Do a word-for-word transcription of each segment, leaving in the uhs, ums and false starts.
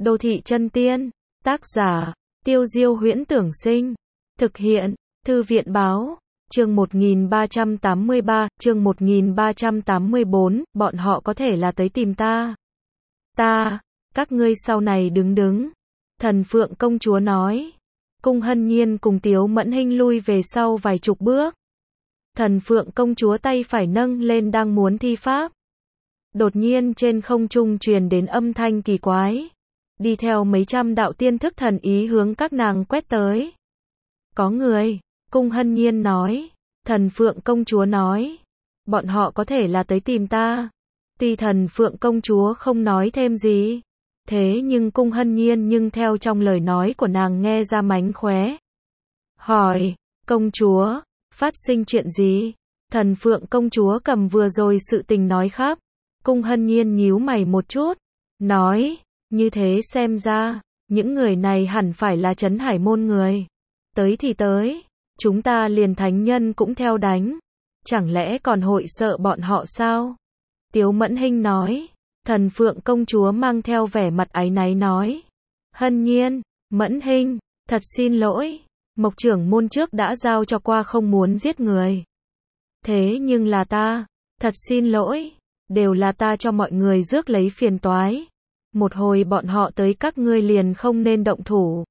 Đô thị chân tiên, tác giả, Tiêu Diêu Huyễn Tưởng Sinh, thực hiện, Thư viện Báo, chương một nghìn ba trăm tám mươi ba, chương một nghìn ba trăm tám mươi bốn, bọn họ có thể là tới tìm ta. Ta, các ngươi sau này đứng đứng. Thần Phượng công chúa nói. Cung Hân Nhiên cùng Tiếu Mẫn Hinh lui về sau vài chục bước. Thần Phượng công chúa tay phải nâng lên đang muốn thi pháp. Đột nhiên trên không trung truyền đến âm thanh kỳ quái. Đi theo mấy trăm đạo tiên thức thần ý hướng các nàng quét tới. Có người, Cung Hân Nhiên nói. Thần Phượng công chúa nói. Bọn họ có thể là tới tìm ta. Tuy thần Phượng công chúa không nói thêm gì. Thế nhưng Cung Hân Nhiên nhưng theo trong lời nói của nàng nghe ra mánh khóe. Hỏi, công chúa, phát sinh chuyện gì? Thần Phượng công chúa cầm vừa rồi sự tình nói khắp. Cung Hân Nhiên nhíu mày một chút. Nói, như thế xem ra, những người này hẳn phải là Trấn Hải môn người. Tới thì tới, chúng ta liền thánh nhân cũng theo đánh. Chẳng lẽ còn hội sợ bọn họ sao? Tiếu Mẫn Hinh nói. Thần Phượng công chúa mang theo vẻ mặt áy náy nói. Hân Nhiên, Mẫn Hinh, thật xin lỗi. Mộc trưởng môn trước đã giao cho qua không muốn giết người. Thế nhưng là ta, thật xin lỗi. Đều là ta cho mọi người rước lấy phiền toái. Một hồi bọn họ tới các ngươi liền không nên động thủ.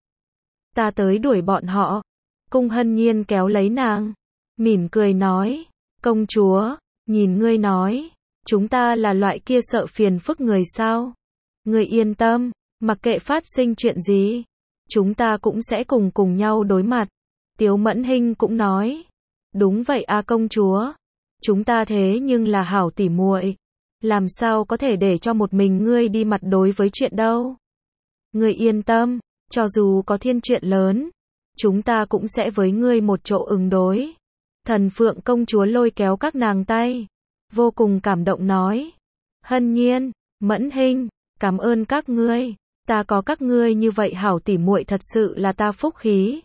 Ta tới đuổi bọn họ. Cung Hân Nhiên kéo lấy nàng. Mỉm cười nói. Công chúa, nhìn ngươi nói. Chúng ta là loại kia sợ phiền phức người sao? Ngươi yên tâm, mặc kệ phát sinh chuyện gì, chúng ta cũng sẽ cùng cùng nhau đối mặt. Tiếu Mẫn Hinh cũng nói. Đúng vậy a công chúa. Chúng ta thế nhưng là hảo tỉ muội. Làm sao có thể để cho một mình ngươi đi mặt đối với chuyện đâu? Ngươi yên tâm, cho dù có thiên chuyện lớn, chúng ta cũng sẽ với ngươi một chỗ ứng đối. Thần Phượng công chúa lôi kéo các nàng tay. Vô cùng cảm động nói. Hân Nhiên, Mẫn Hinh, cảm ơn các ngươi. Ta có các ngươi như vậy hảo tỉ muội thật sự là ta phúc khí.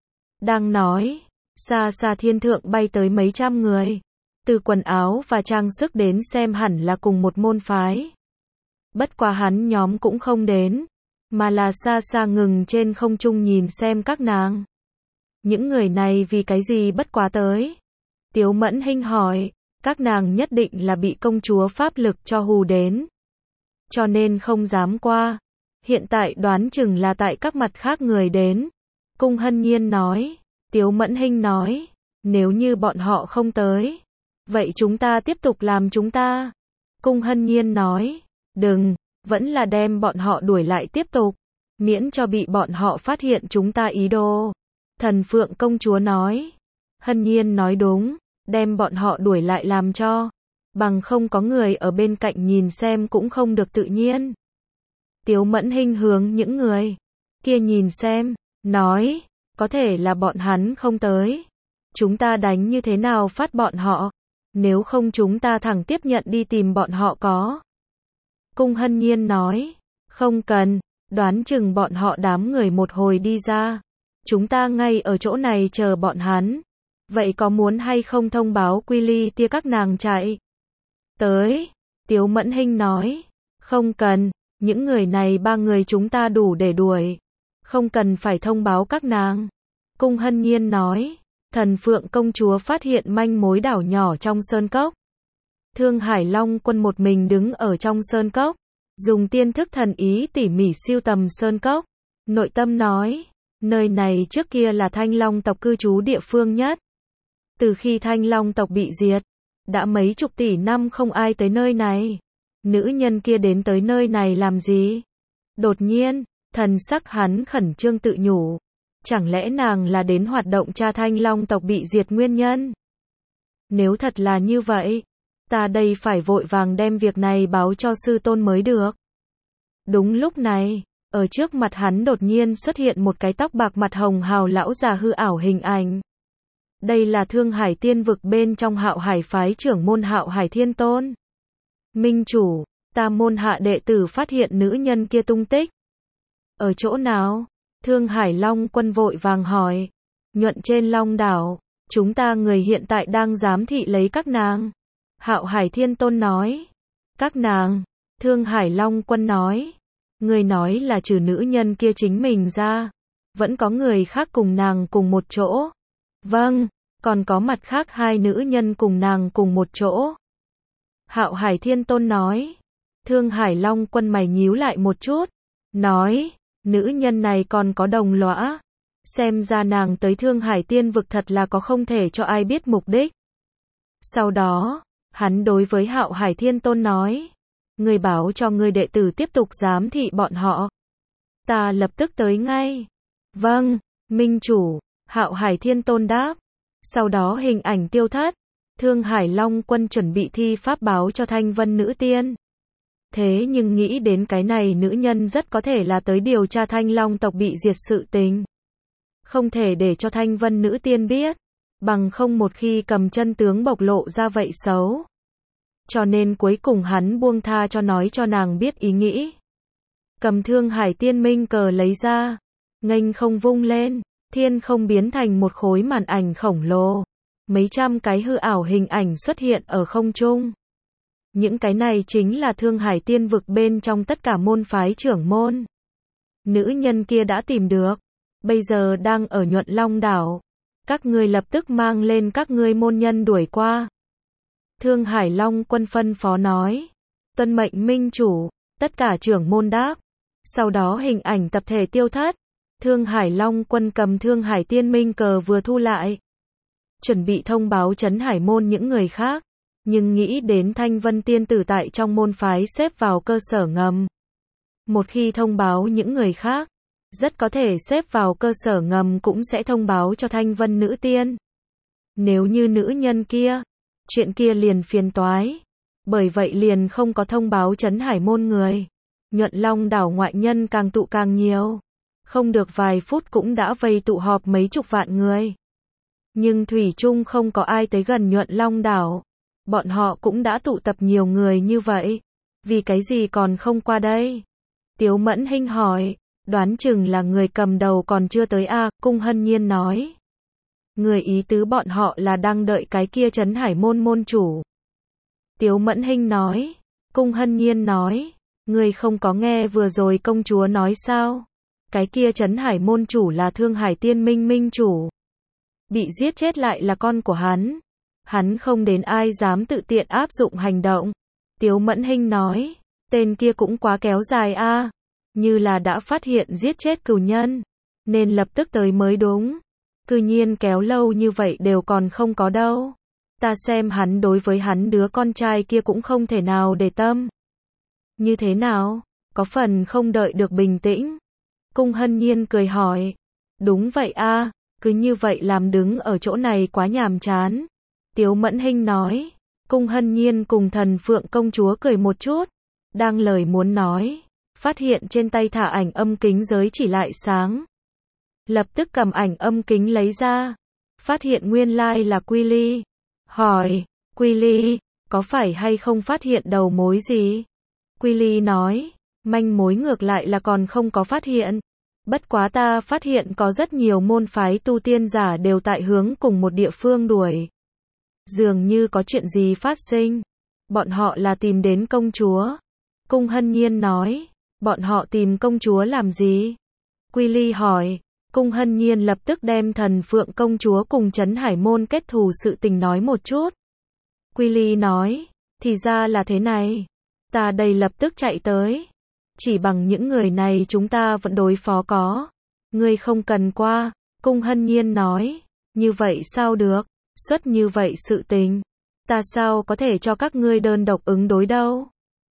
Đang nói, xa xa thiên thượng bay tới mấy trăm người. Từ quần áo và trang sức đến xem hẳn là cùng một môn phái. Bất quá hắn nhóm cũng không đến, mà là xa xa ngừng trên không trung nhìn xem các nàng. Những người này vì cái gì bất quá tới? Tiếu Mẫn Hinh hỏi. Các nàng nhất định là bị công chúa pháp lực cho hù đến. Cho nên không dám qua. Hiện tại đoán chừng là tại các mặt khác người đến. Cung Hân Nhiên nói. Tiếu Mẫn Hinh nói. Nếu như bọn họ không tới. Vậy chúng ta tiếp tục làm chúng ta. Cung Hân Nhiên nói. Đừng, vẫn là đem bọn họ đuổi lại tiếp tục. Miễn cho bị bọn họ phát hiện chúng ta ý đồ. Thần Phượng công chúa nói. Hân Nhiên nói đúng. Đem bọn họ đuổi lại làm cho. Bằng không có người ở bên cạnh nhìn xem cũng không được tự nhiên. Tiếu Mẫn Hinh hướng những người kia nhìn xem. Nói. Có thể là bọn hắn không tới. Chúng ta đánh như thế nào phát bọn họ. Nếu không chúng ta thẳng tiếp nhận đi tìm bọn họ có. Cung Hân Nhiên nói. Không cần. Đoán chừng bọn họ đám người một hồi đi ra. Chúng ta ngay ở chỗ này chờ bọn hắn. Vậy có muốn hay không thông báo quy ly tia các nàng chạy? Tới. Tiếu Mẫn Hinh nói. Không cần. Những người này ba người chúng ta đủ để đuổi. Không cần phải thông báo các nàng. Cung Hân Nhiên nói. Thần Phượng công chúa phát hiện manh mối đảo nhỏ trong sơn cốc. Thương Hải Long quân một mình đứng ở trong sơn cốc. Dùng tiên thức thần ý tỉ mỉ siêu tầm sơn cốc. Nội tâm nói. Nơi này trước kia là Thanh Long tộc cư trú địa phương nhất. Từ khi Thanh Long tộc bị diệt, đã mấy chục tỷ năm không ai tới nơi này. Nữ nhân kia đến tới nơi này làm gì? Đột nhiên, thần sắc hắn khẩn trương tự nhủ. Chẳng lẽ nàng là đến hoạt động tra Thanh Long tộc bị diệt nguyên nhân? Nếu thật là như vậy, ta đây phải vội vàng đem việc này báo cho sư tôn mới được. Đúng lúc này, ở trước mặt hắn đột nhiên xuất hiện một cái tóc bạc mặt hồng hào lão già hư ảo hình ảnh. Đây là Thương Hải tiên vực bên trong Hạo Hải phái trưởng môn Hạo Hải Thiên Tôn. Minh chủ, ta môn hạ đệ tử phát hiện nữ nhân kia tung tích. Ở chỗ nào? Thương Hải Long quân vội vàng hỏi. Nhuận trên Long đảo, chúng ta người hiện tại đang giám thị lấy các nàng. Hạo Hải Thiên Tôn nói. Các nàng, Thương Hải Long quân nói. Người nói là trừ nữ nhân kia chính mình ra, vẫn có người khác cùng nàng cùng một chỗ. Vâng, còn có mặt khác hai nữ nhân cùng nàng cùng một chỗ. Hạo Hải Thiên Tôn nói. Thương Hải Long Quân mày nhíu lại một chút, nói, nữ nhân này còn có đồng lõa. Xem ra nàng tới Thương Hải Tiên vực thật là có không thể cho ai biết mục đích. Sau đó, hắn đối với Hạo Hải Thiên Tôn nói, người báo cho người đệ tử tiếp tục giám thị bọn họ. Ta lập tức tới ngay. Vâng, minh chủ, Hạo Hải Thiên Tôn đáp. Sau đó hình ảnh tiêu thất, Thương Hải Long Quân chuẩn bị thi pháp báo cho Thanh Vân Nữ Tiên. Thế nhưng nghĩ đến cái này nữ nhân rất có thể là tới điều tra Thanh Long tộc bị diệt sự tình. Không thể để cho Thanh Vân Nữ Tiên biết, bằng không một khi cầm chân tướng bộc lộ ra vậy xấu. Cho nên cuối cùng hắn buông tha cho nói cho nàng biết ý nghĩ. Cầm Thương Hải Tiên Minh cờ lấy ra, nghênh không vung lên, thiên không biến thành một khối màn ảnh khổng lồ. Mấy trăm cái hư ảo hình ảnh xuất hiện ở không trung. Những cái này chính là Thương Hải Tiên vực bên trong tất cả môn phái trưởng môn. Nữ nhân kia đã tìm được, bây giờ đang ở Nhuận Long đảo. Các ngươi lập tức mang lên các ngươi môn nhân đuổi qua. Thương Hải Long Quân phân phó nói. Tuân mệnh minh chủ, tất cả trưởng môn đáp. Sau đó hình ảnh tập thể tiêu thất. Thương Hải Long Quân cầm Thương Hải Tiên Minh cờ vừa thu lại. Chuẩn bị thông báo trấn hải môn những người khác. Nhưng nghĩ đến Thanh Vân Tiên Tử tại trong môn phái xếp vào cơ sở ngầm. Một khi thông báo những người khác, rất có thể xếp vào cơ sở ngầm cũng sẽ thông báo cho Thanh Vân Nữ Tiên. Nếu như nữ nhân kia, chuyện kia liền phiền toái. Bởi vậy liền không có thông báo trấn hải môn người. Nhuận Long đảo ngoại nhân càng tụ càng nhiều. Không được vài phút cũng đã vây tụ họp mấy chục vạn người. Nhưng thủy chung không có ai tới gần Nhuận Long đảo. Bọn họ cũng đã tụ tập nhiều người như vậy. Vì cái gì còn không qua đây? Tiếu Mẫn Hinh hỏi. Đoán chừng là người cầm đầu còn chưa tới a, Cung Hân Nhiên nói. Người ý tứ bọn họ là đang đợi cái kia trấn hải môn môn chủ. Tiếu Mẫn Hinh nói. Cung Hân Nhiên nói. Người không có nghe vừa rồi công chúa nói sao? Cái kia trấn hải môn chủ là Thương Hải Tiên Minh minh chủ. Bị giết chết lại là con của hắn. Hắn không đến ai dám tự tiện áp dụng hành động. Tiếu Mẫn Hinh nói. Tên kia cũng quá kéo dài a, như là đã phát hiện giết chết cừu nhân, nên lập tức tới mới đúng. Cư nhiên kéo lâu như vậy đều còn không có đâu. Ta xem hắn đối với hắn đứa con trai kia cũng không thể nào để tâm. Như thế nào? Có phần không đợi được bình tĩnh. Cung Hân Nhiên cười hỏi. Đúng vậy a, cứ như vậy làm đứng ở chỗ này quá nhàm chán. Tiếu Mẫn Hinh nói. Cung Hân Nhiên cùng Thần Phượng công chúa cười một chút. Đang lời muốn nói. Phát hiện trên tay thả ảnh âm kính giới chỉ lại sáng. Lập tức cầm ảnh âm kính lấy ra. Phát hiện nguyên lai là Quy Ly. Hỏi. Quy Ly, có phải hay không phát hiện đầu mối gì? Quy Ly nói. Manh mối ngược lại là còn không có phát hiện. Bất quá ta phát hiện có rất nhiều môn phái tu tiên giả đều tại hướng cùng một địa phương đuổi. Dường như có chuyện gì phát sinh. Bọn họ là tìm đến công chúa. Cung Hân Nhiên nói. Bọn họ tìm công chúa làm gì? Quy Ly hỏi. Cung Hân Nhiên lập tức đem Thần Phượng công chúa cùng trấn hải môn kết thù sự tình nói một chút. Quy Ly nói. Thì ra là thế này. Ta đây lập tức chạy tới. Chỉ bằng những người này chúng ta vẫn đối phó có. Ngươi không cần qua. Cung Hân Nhiên nói. Như vậy sao được? Xuất như vậy sự tình. Ta sao có thể cho các ngươi đơn độc ứng đối đâu?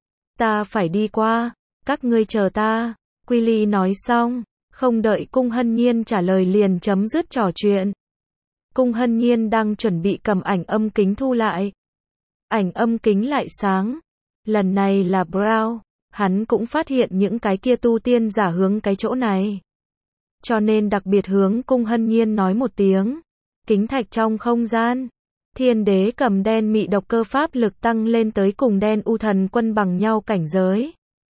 Ta phải đi qua. Các ngươi chờ ta. Quy Ly nói xong. Không đợi Cung Hân Nhiên trả lời liền chấm dứt trò chuyện. Cung Hân Nhiên đang chuẩn bị cầm ảnh âm kính thu lại. Ảnh âm kính lại sáng. Lần này là Brown. Hắn cũng phát hiện những cái kia tu tiên giả hướng cái chỗ này. Cho nên đặc biệt hướng Cung Hân Nhiên nói một tiếng. Kính thạch trong không gian. Thiên đế cầm đen mị độc cơ pháp lực tăng lên tới cùng đen u thần quân bằng nhau cảnh giới.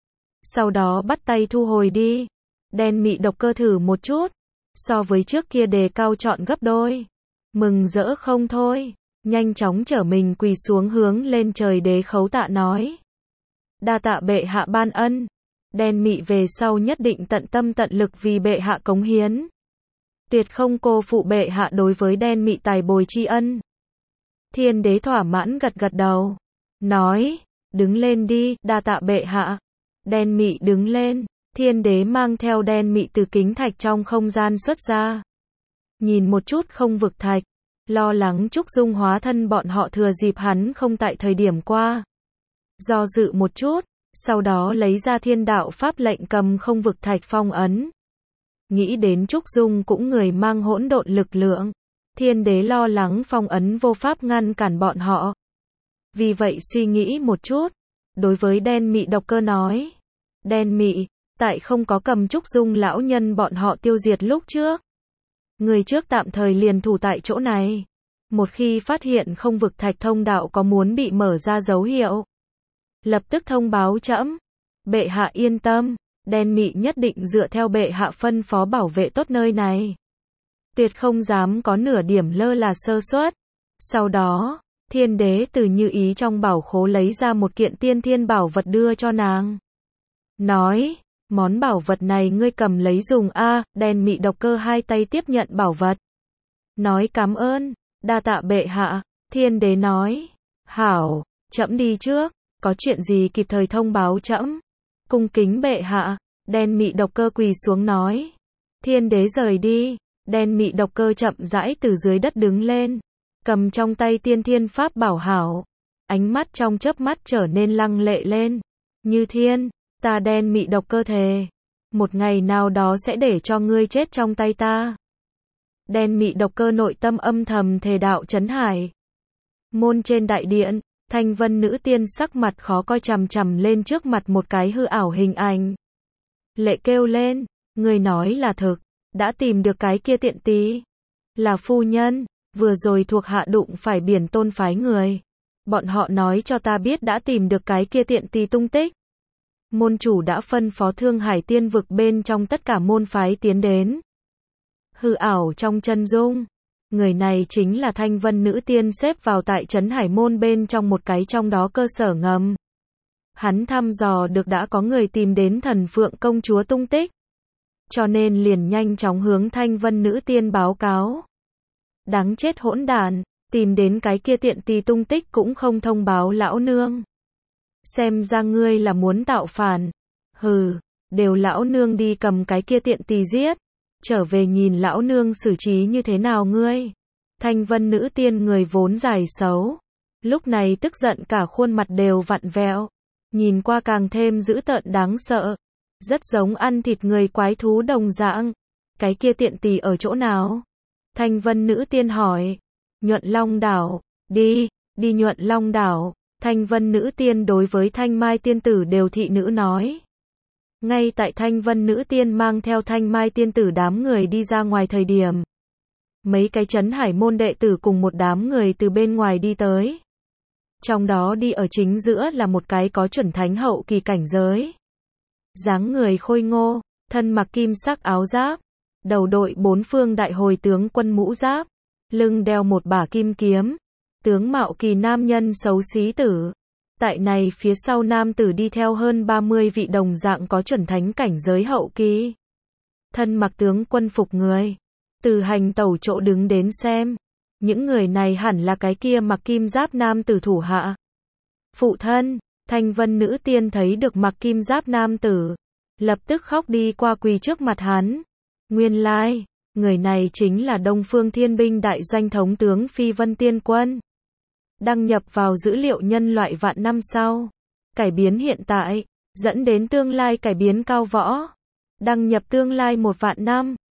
Sau đó bắt tay thu hồi đi. Đen mị độc cơ thử một chút. So với trước kia đề cao chọn gấp đôi. Mừng rỡ không thôi. Nhanh chóng trở mình quỳ xuống hướng lên trời đế khấu tạ nói. Đa tạ bệ hạ ban ân. đen mị về sau nhất định tận tâm tận lực vì bệ hạ cống hiến. Tuyệt không cô phụ bệ hạ đối với đen mị tài bồi tri ân. Thiên đế thỏa mãn gật gật đầu. Nói, đứng lên đi, đa tạ bệ hạ. Đen mị đứng lên, thiên đế mang theo đen mị từ kính thạch trong không gian xuất ra. Nhìn một chút không vực thạch, lo lắng Trúc Dung hóa thân bọn họ thừa dịp hắn không tại thời điểm qua. Do dự một chút, sau đó lấy ra thiên đạo pháp lệnh cầm không vực thạch phong ấn. Nghĩ đến Trúc Dung cũng người mang hỗn độn lực lượng. Thiên đế lo lắng phong ấn vô pháp ngăn cản bọn họ. Vì vậy suy nghĩ một chút, đối với đen mị độc cơ nói. Đen mị, tại không có cầm Trúc Dung lão nhân bọn họ tiêu diệt lúc trước. Người trước tạm thời liền thủ tại chỗ này. Một khi phát hiện không vực thạch thông đạo có muốn bị mở ra dấu hiệu, lập tức thông báo trẫm. Bệ hạ yên tâm, đen mị nhất định dựa theo bệ hạ phân phó bảo vệ tốt nơi này. Tuyệt không dám có nửa điểm lơ là sơ suất. Sau đó, thiên đế từ như ý trong bảo khố lấy ra một kiện tiên thiên bảo vật đưa cho nàng. Nói, món bảo vật này ngươi cầm lấy dùng a. Đen mị độc cơ hai tay tiếp nhận bảo vật. Nói cảm ơn, đa tạ bệ hạ. Thiên đế nói, hảo, trẫm đi trước, có chuyện gì kịp thời thông báo trẫm. Cung kính bệ hạ. Đen mị độc cơ quỳ xuống nói. Thiên đế rời đi. Đen mị độc cơ chậm rãi từ dưới đất đứng lên, cầm trong tay tiên thiên pháp bảo hảo, ánh mắt trong chớp mắt trở nên lăng lệ lên. Như thiên, ta đen mị độc cơ thề, một ngày nào đó sẽ để cho ngươi chết trong tay ta. Đen mị độc cơ nội tâm âm thầm thề đạo chấn hải. Môn trên đại điện, Thanh Vân nữ tiên sắc mặt khó coi chằm chằm lên trước mặt một cái hư ảo hình ảnh. Lệ kêu lên, người nói là thực. Đã tìm được cái kia tiện tí. Là phu nhân, vừa rồi thuộc hạ đụng phải biển tôn phái người. Bọn họ nói cho ta biết đã tìm được cái kia tiện tí tung tích. Môn chủ đã phân phó Thương Hải tiên vực bên trong tất cả môn phái tiến đến. Hư ảo trong chân dung. Người này chính là Thanh Vân nữ tiên xếp vào tại trấn Hải môn bên trong một cái trong đó cơ sở ngầm. Hắn thăm dò được đã có người tìm đến Thần Phượng công chúa tung tích. Cho nên liền nhanh chóng hướng Thanh Vân nữ tiên báo cáo. Đáng chết hỗn đản, tìm đến cái kia tiện tì tung tích cũng không thông báo lão nương. Xem ra ngươi là muốn tạo phản. Hừ, đều lão nương đi cầm cái kia tiện tì giết. Trở về nhìn lão nương xử trí như thế nào ngươi. Thanh Vân nữ tiên người vốn dài xấu. Lúc này tức giận cả khuôn mặt đều vặn vẹo. Nhìn qua càng thêm dữ tợn đáng sợ. Rất giống ăn thịt người quái thú đồng dạng. Cái kia tiện tỳ ở chỗ nào? Thanh Vân nữ tiên hỏi. Nhuận Long đảo. Đi, đi Nhuận Long đảo. Thanh Vân nữ tiên đối với Thanh Mai tiên tử đều thị nữ nói. Ngay tại Thanh Vân nữ tiên mang theo Thanh Mai tiên tử đám người đi ra ngoài thời điểm. Mấy cái trấn Hải môn đệ tử cùng một đám người từ bên ngoài đi tới. Trong đó đi ở chính giữa là một cái có chuẩn thánh hậu kỳ cảnh giới. Dáng người khôi ngô, thân mặc kim sắc áo giáp, đầu đội bốn phương đại hồi tướng quân mũ giáp, lưng đeo một bả kim kiếm, tướng mạo kỳ nam nhân xấu xí tử. Tại này phía sau nam tử đi theo hơn ba mươi vị đồng dạng có chuẩn thánh cảnh giới hậu kỳ. Thân mặc tướng quân phục người, từ hành tẩu chỗ đứng đến xem, những người này hẳn là cái kia mặc kim giáp nam tử thủ hạ. Phụ thân, Thanh Vân nữ tiên thấy được mặc kim giáp nam tử, lập tức khóc đi qua quỳ trước mặt hắn. Nguyên lai, người này chính là Đông Phương Thiên binh đại doanh thống tướng Phi Vân Tiên Quân. Đăng nhập vào dữ liệu nhân loại vạn năm sau. Cải biến hiện tại, dẫn đến tương lai cải biến cao võ. Đăng nhập tương lai một vạn năm.